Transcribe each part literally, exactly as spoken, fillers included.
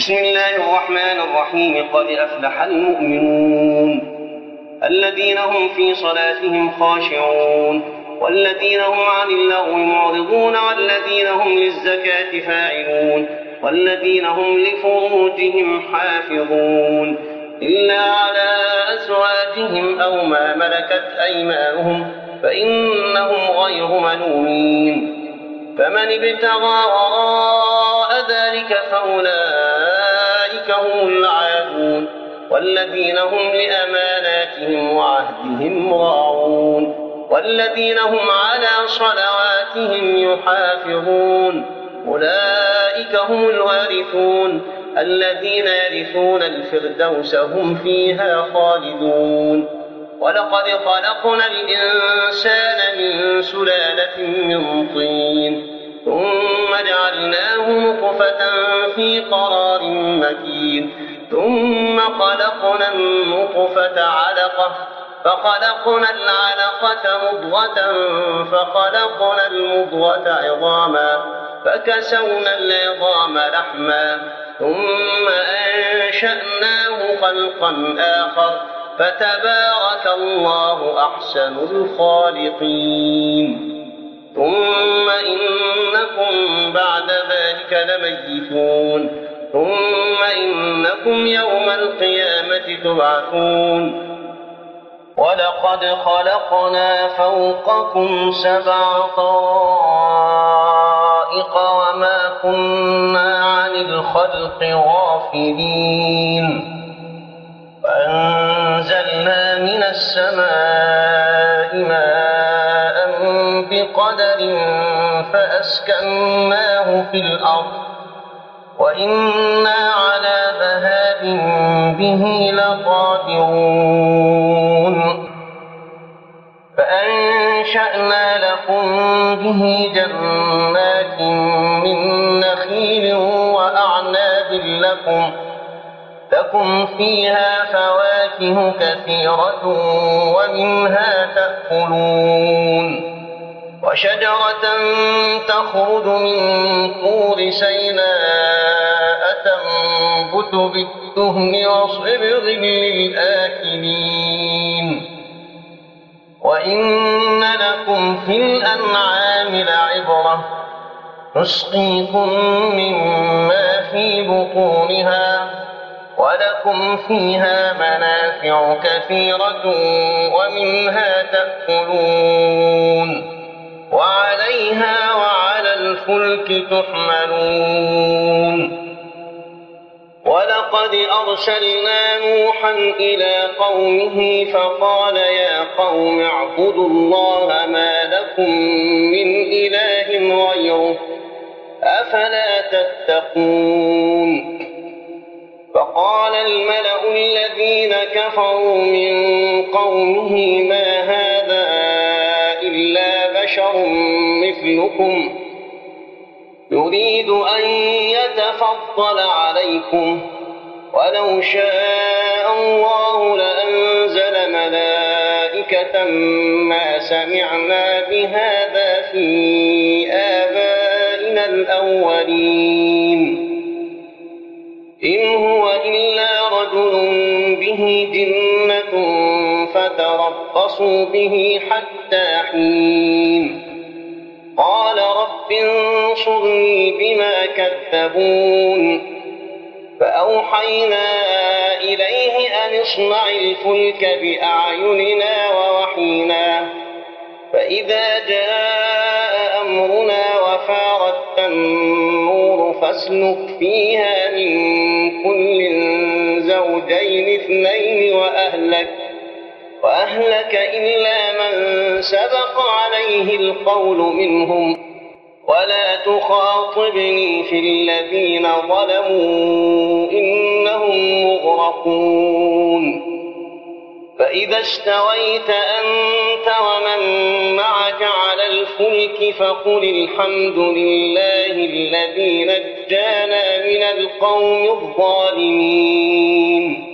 بسم الله الرحمن الرحيم. قد أفلح المؤمنون الذين هم في صلاتهم خاشعون والذين هم عن اللغو معرضون والذين هم للزكاة فاعلون والذين هم لفروجهم حافظون إلا على أزواجهم أو ما ملكت أيمانهم فإنهم غير ملومين. فمن ابتغى وراء ذلك فأولئك هم العادون والذين هم لأماناتهم وعهدهم راعون والذين هم على صلواتهم يحافظون أولئك هم الوارثون الذين يرثون الفردوس هم فيها خالدون. ولقد خلقنا الإنسان من سلالة من طين ثم جعلناه نطفة في قرار مكين ثم خلقنا النطفة علقة فخلقنا العلقة مضغة فخلقنا المضغة عظاما فكسونا العظام لحما ثم أنشأناه خلقا آخر فتبارك الله أحسن الخالقين. ثم إنكم بعد ذلك لميتون ثم إنكم يوم القيامة تبعثون. ولقد خلقنا فوقكم سبع طرائق وما كنا عن الخلق غافلين وأنزلنا من السماء ماء بقدر فأسكناه في الأرض وإنا على ذهاب به لقادرون. فأنشأنا لكم به جنات من نخيل وأعناب لكم لكم فيها فواكه كثيرة ومنها تأكلون وشجرة تخرج من طور سيناء تنبت بالدهن وصبغ للآكلين وإن لكم في الأنعام لعبرة نسقيكم مما في بطونها ولكم فيها منافع كثيرة ومنها تأكلون وعليها وعلى الفلك تحملون. ولقد أرسلنا نوحا إلى قومه فقال يا قوم اعبدوا الله ما لكم من إله غيره أفلا تتقون. فقال الملأ الذين كفروا من قومه ما هذا إلا بشر مثلكم يريد أن يتفضل عليكم ولو شاء الله لأنزل ملائكة ما سمعنا بهذا في آبائنا الأولين إن هو إلا رجل به جنة فتربصوا به حتى حين. قال رب انصرني بما كذبون. فأوحينا إليه أن اصنع الفلك بأعيننا ووحينا فإذا جاء أمرنا وفارت النور فاسلك فيها من كل زوجين اثنين وأهلك وأهلك إلا من سبق عليه القول منهم ولا تخاطبني في الذين ظلموا إنهم مغرقون. فإذا استويت أنت ومن معك على الفلك فقل الحمد لله الذي نجانا من القوم الظالمين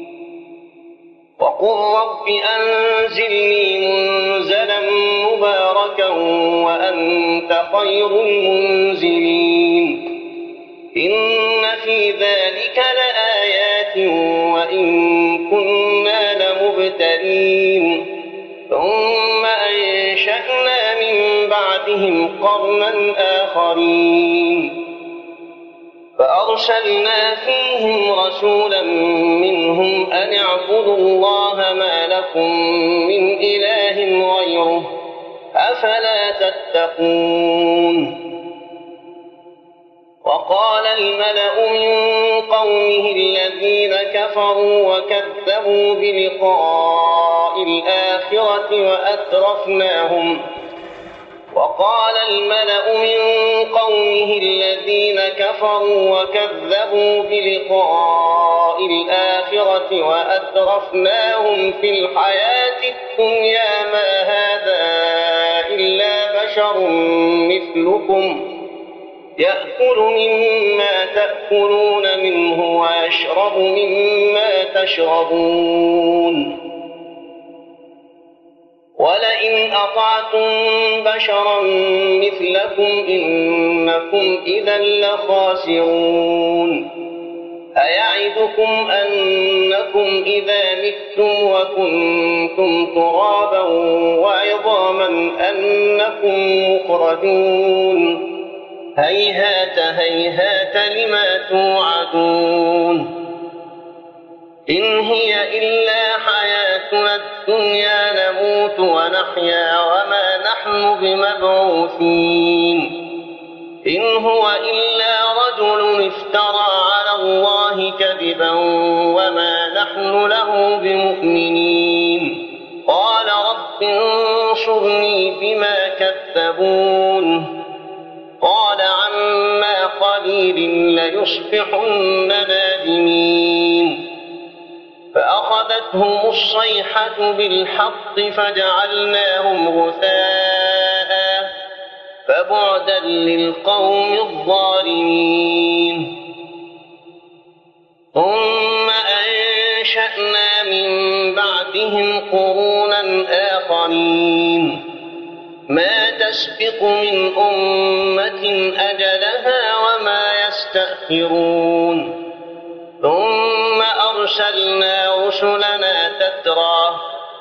وقل رب أنزلني منزلا مباركا وأنت خير المنزلين. إن في ذلك لآيات وإن كنا لمبتلين ثم أنشأنا من بعدهم قرنا آخرين فأرسلنا فيهم رسولا منهم أن اعبدوا الله ما لكم من إله غيره أفلا تتقون وقال الملأ من قومه الذين كفروا وكذبوا بلقاء الآخرة وأترفناهم وقال الملأ من قومه الذين كفروا وكذبوا بلقاء الآخرة وأترفناهم في الحياة الدنيا ما هذا إلا بشر مثلكم يأكل مما تأكلون منه ويشرب مما تشربون ولئن أطعتم بشرا مثلكم إنكم إذا لخاسرون أيعدكم أنكم إذا متم وكنتم ترابا وعظاما أنكم مخرجون هيهات هيهات لما توعدون إن هي إلا حياتنا الدنيا نموت ونحيا وما نحن بمبعوثين إن هو إلا رجل افترى على الله كذبا وما نحن له بمؤمنين قال رب انصرني بما كذبون قال عما قليل ليصبحن نادمين فأخذتهم الصيحة بالحق فجعلناهم غثاء فبعدا للقوم الظالمين ثم أنشأنا من بعدهم قرونا آخرين ما تسبق من أمة أجلها وما يستأخرون ثم أرسلنا رسلنا تترى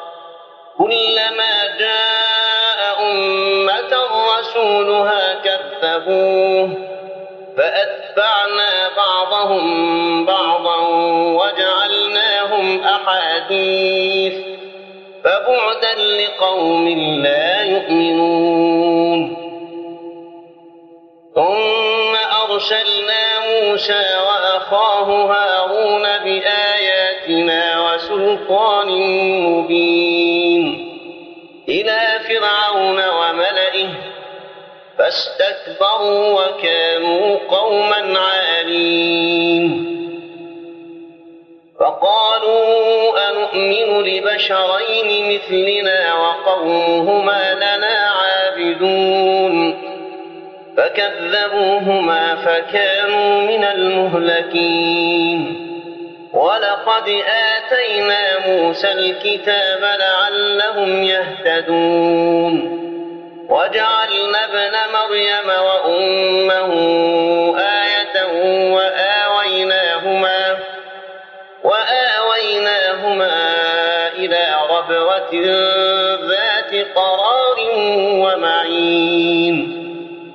كلما جاء أمة رسولها كذبوه فأتبعنا بعضهم بعضا وجعلناهم أحاديث فبعدا لقوم لا يؤمنون ثم أرسلنا موسى وأخاه هارون بآياتنا وسلطان مبين إلى فرعون وملئه فاستكبروا وكانوا قوما عالين فقالوا أنؤمن لبشرين مثلنا وقومهما لنا عابدون فكذبوهما فكانوا من المهلكين ولقد آتينا موسى الكتاب لعلهم يهتدون وجعلنا ابن مريم وأمه آية وآويناهما وآويناهما إلى ربوة ذات قرار ومعين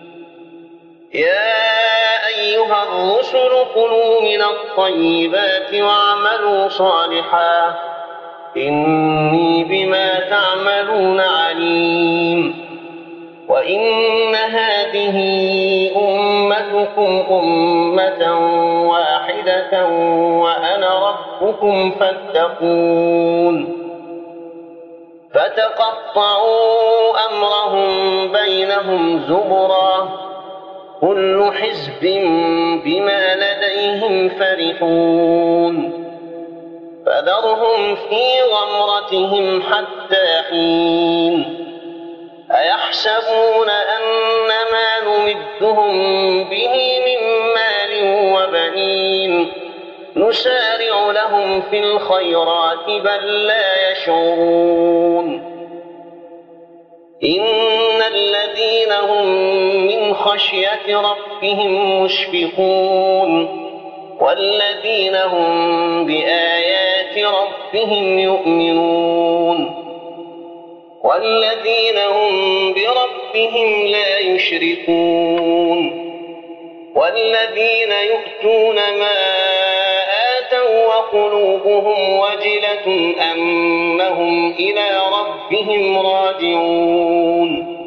يا أيها الرسل كلوا من الطيبات واعملوا صالحا إني بما تعملون عليم وإن هذه أمتكم أمة واحدة وأنا ربكم فاتقون فتقطعوا أمرهم بينهم زبرا كل حزب بما لديهم فرحون فذرهم في غمرتهم حتى حين أيحسبون أن ما نمدهم به من مال وبنين نسارع لهم في الخيرات بل لا يشعرون إن الذين هم من خشية ربهم مشفقون والذين هم بآيات ربهم يؤمنون والذين هم بربهم لا يشركون والذين يؤتون ما آتوا وقلوبهم وجلة أنهم إلى ربهم راجعون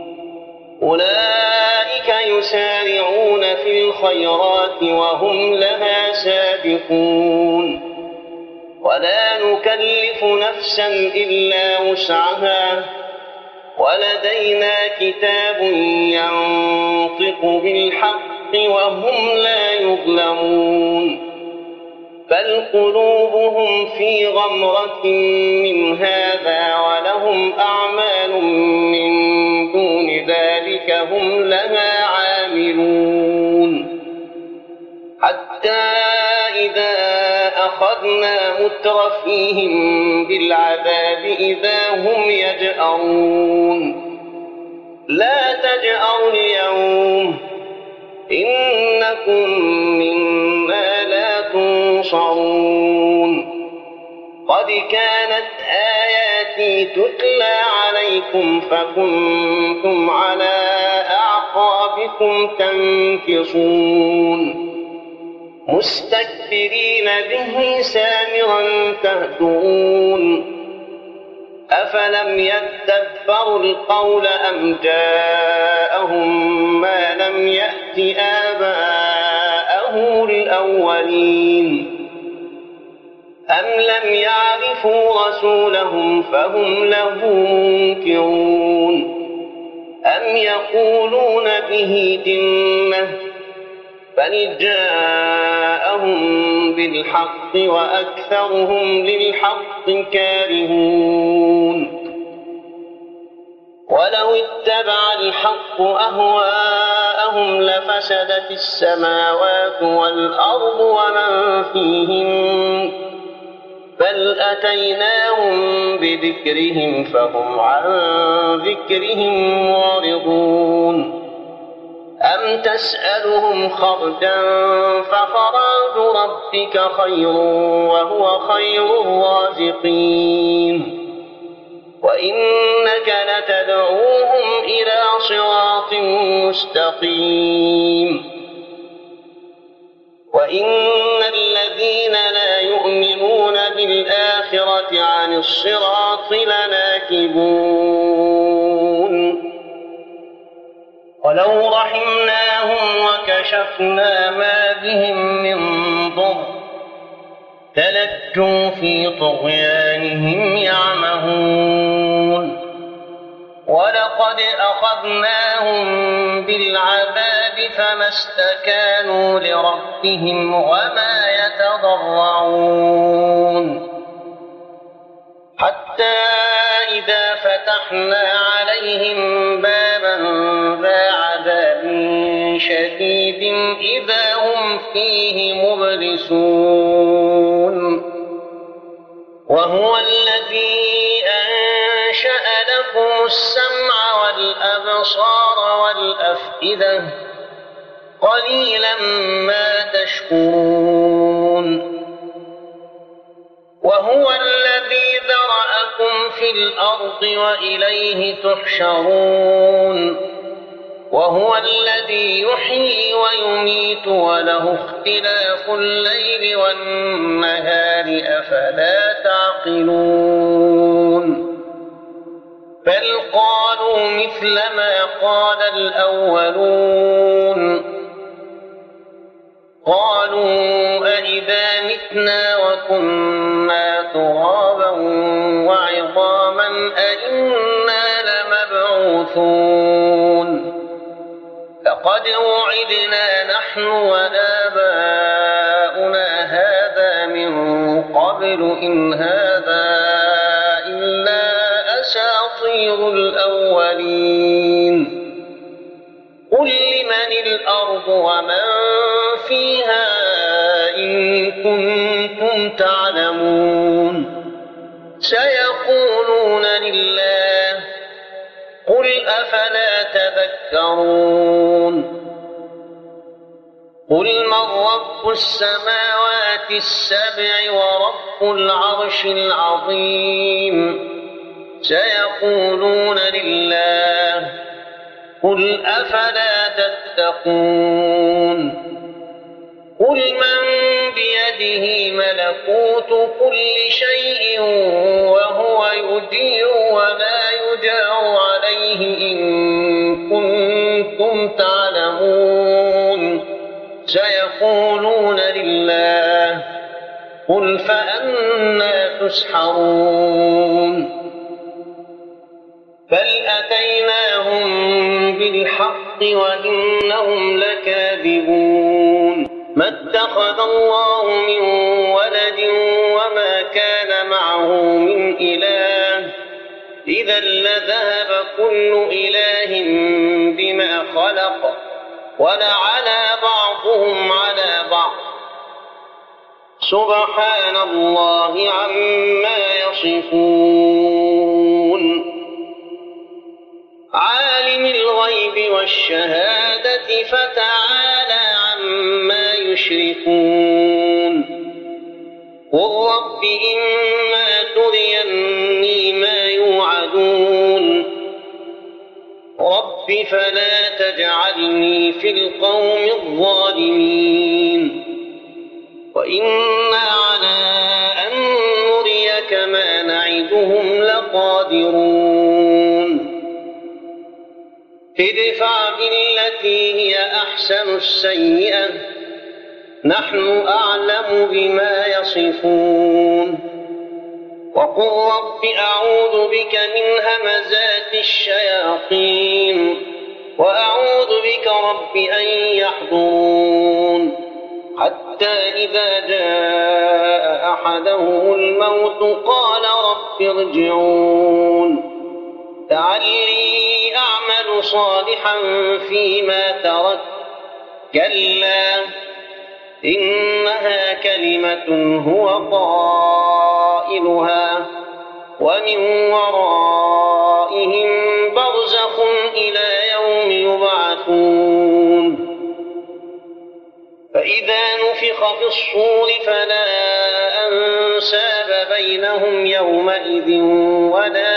أولئك يسارعون في الخيرات وهم لها سابقون ولا نكلف نفسا إلا وسعها ولدينا كتاب ينطق بالحق وهم لا يظلمون بل قلوبهم في غمرة من هذا ولهم أعمال من دون ذلك هم لها عاملون حتى إذا أخذنا مترفيهم بالعذاب إذا هم يجأرون لا تجأروا اليوم إنكم منا لا تنصرون قد كانت آياتي تتلى عليكم فكنتم على أعقابكم تنكصون مستكبرين به سامرا تهجرون أفلم يدبروا القول أم جاءهم ما لم يأت آباءهم الأولين أم لم يعرفوا رسولهم فهم له منكرون أم يقولون به جنة بل جاءهم بالحق وأكثرهم للحق كارهون ولو اتبع الحق أهواءهم لفسدت السماوات والأرض ومن فيهن بل أتيناهم بذكرهم فهم عن ذكرهم معرضون أم تسألهم خرجا فخراج ربك خير وهو خير الرازقين وإنك لتدعوهم إلى صراط مستقيم وإن الذين لا يؤمنون بالآخرة عن الصراط لناكبون ولو رحمناهم وكشفنا ما بهم من ضر للجوا في طغيانهم يعمهون ولقد أخذناهم بالعذاب فما استكانوا لربهم وما يتضرعون حتى إذا فتحنا عليهم بابا ذا عذاب شديد إذا هم فيه مبلسون وهو الذي أنشأ لكم السمع والأبصار والأفئدة قليلا ما تشكرون وهو الذي ذرأكم في الأرض وإليه تحشرون وهو الذي يحيي ويميت وله اختلاف الليل والنهار أفلا تعقلون بل قالوا مثل ما قال الأولون قالوا أئذا متنا وكنا ترابا وعظاما أئنا لمبعوثون لقد وعدنا نحن وآباؤنا هذا من قبل إن هذا إلا أساطير الأولين قل لمن الأرض ومن فيها إن كنتم تعلمون سيقولون لله قل أفلا تذكرون قل من رب السماوات السبع ورب العرش العظيم سيقولون لله قل أفلا تتقون قل من بيده ملكوت كل شيء وهو يجير ولا يجار عليه إن كنتم تعلمون سيقولون لله قل فأنى تسحرون بل أتيناهم بالحق وإنهم لكاذبون ما اتخذ الله من ولد وما كان معه من إله إذا لذهب كل إله بما خلق ولعلى بعضهم على بعض سبحان الله عما يصفون عالم الغيب والشهادة فتعالى عما يشركون قل رب إما تريني ما يوعدون رب فلا تجعلني في القوم الظالمين وإنا على أن نريك ما نعدهم لقادرون ادفع بالتي هي أحسن السيئة نحن أعلم بما يصفون وقل رب أعوذ بك من همزات الشياطين وأعوذ بك رب أن يحضرون حتى إذا جاء أحدهم الموت قال رب ارجعون لعلي أعمل صالحا فيما تركت كلا إنها كلمة هو قائلها ومن ورائهم برزخ إلى يوم يبعثون فإذا نفخ في الصور فلا أنساب بينهم يومئذ ولا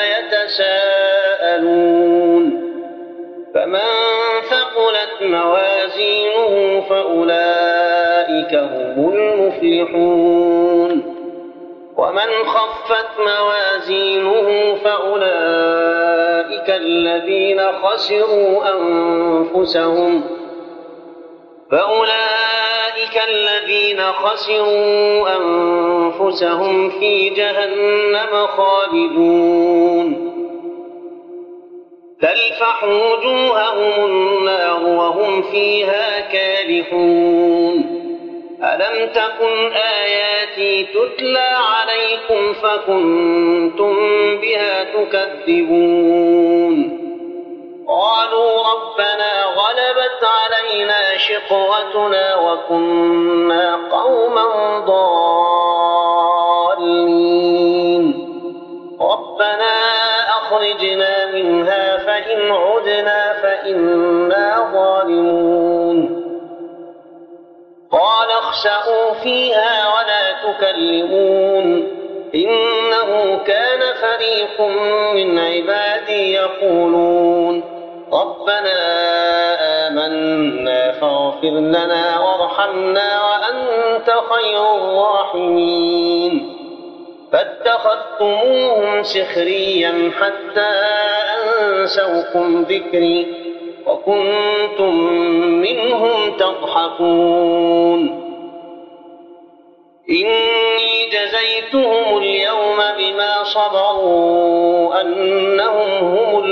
يتساءلون فمن ثقلت موازينه فأولئك هم المفلحون ومن خفت موازينه فأولئك الذين خسروا أنفسهم فأولئك الذين خسروا أنفسهم في جهنم خالدون تلفح وجوههم النار وهم فيها كالحون ألم تكن آياتي تتلى عليكم فكنتم بها تكذبون قالوا ربنا غلبت علينا شقوتنا وكنا قوما ضالين ربنا أخرجنا منها فإن عدنا فإنا ظالمون قال اخسئوا فيها ولا تكلمون إنه كان فريق من عبادي يقولون ربنا آمنا فاغفر لنا وارحمنا وأنت خير الراحمين فاتخذتموهم سخريا حتى أنسوكم ذكري وكنتم منهم تضحكون إني جزيتهم اليوم بما صبروا أنهم هم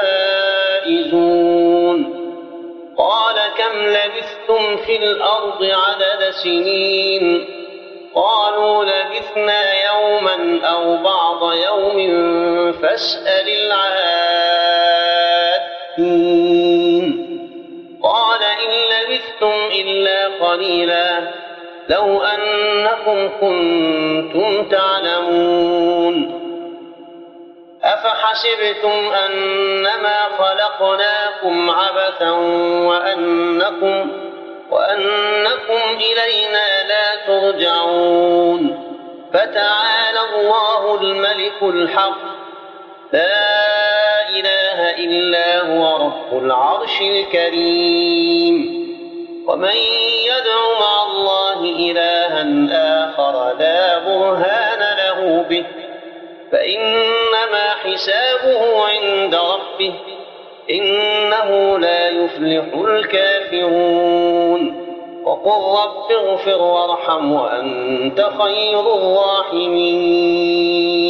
الفائزون قال كم لبثتم في الأرض عدد سنين قالوا لبثنا يوما أو بعض يوم فاسأل العادين قال إن لبثتم إلا قليلا لو أنكم كنتم تعلمون أفحسبتم أنما خلقناكم عبثا وأنكم, وأنكم إلينا لا ترجعون فتعالى الله الملك الحق لا إله إلا هو رب العرش الكريم ومن يدع مع الله إلها آخر لا برهان له به فإنما حسابه عند ربه إنه لا يفلح الكافرون وقل رب اغفر وارحم وأنت خير الراحمين